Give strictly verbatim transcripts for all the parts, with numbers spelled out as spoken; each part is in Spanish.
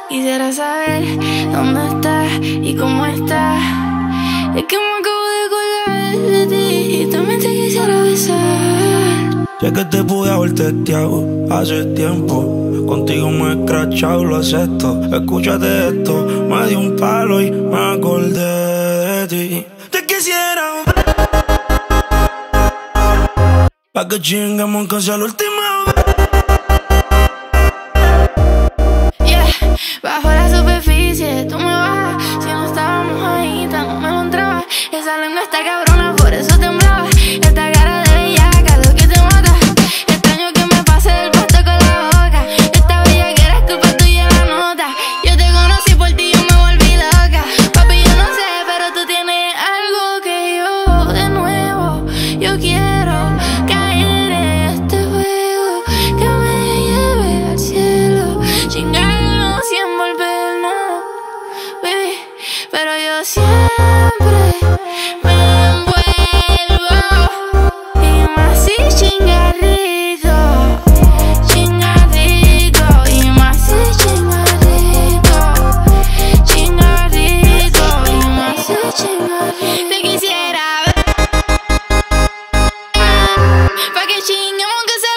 Quisiera saber dónde estás y cómo estás. Es que me acabo de colgar de ti y también te quisiera besar. Sé que te pude haber testeado hace tiempo. Contigo me he escrachado, lo acepto. Escúchate esto, me dio un palo y me acordé de ti. Te quisiera ver, pa' que chingamos aunque sea la última vez. Bajo la superficie, tú me bajas. Si no estábamos ahí, no me lo entraba. Esa lengua está cabrona, por eso temblaba. Esta cara de bellaca, lo que te mata. Extraño que me pase el pasto con la boca. Esta bellaquera es culpa tuya la nota. Yo te conocí por ti, yo me volví loca. Papi, yo no sé, pero tú tienes algo que yo, de nuevo, yo quiero caer en este juego que me lleve al cielo. Chingar sin volvernos, baby, pero yo siempre me envuelvo y más si chinga rico, chinga rico y más si chinga rico, chinga rico y más si chinga rico. Te quisiera ver, pa' que chingamos que sea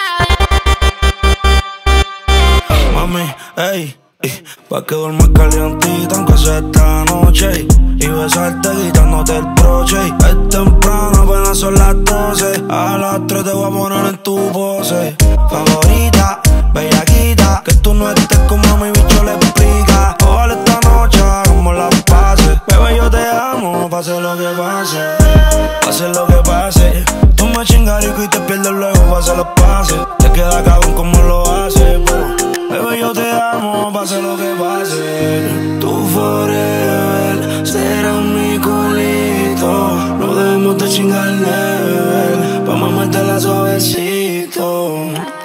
la última vez. Mami, ey, pa' que duermas calientita aunque sea esta noche, y besarte quitándote el broche. Es temprano, apenas son las doce. A las tres te voy a poner en tu pose favorita, bellaquita. Que tú no estés como mi bicho le explica. Ojalá esta noche hagamos las paces. Bebé, yo te amo, pase lo que pase, pase lo que pase. Tú me chingas rico y te pierdes luego, pase los pases. Te queda cabrón como lo haces, bro. Bebé, yo te amo, pase lo que pase. Tu forever será mi culito. No debemos de chingar level, pa' mamártela suavecito.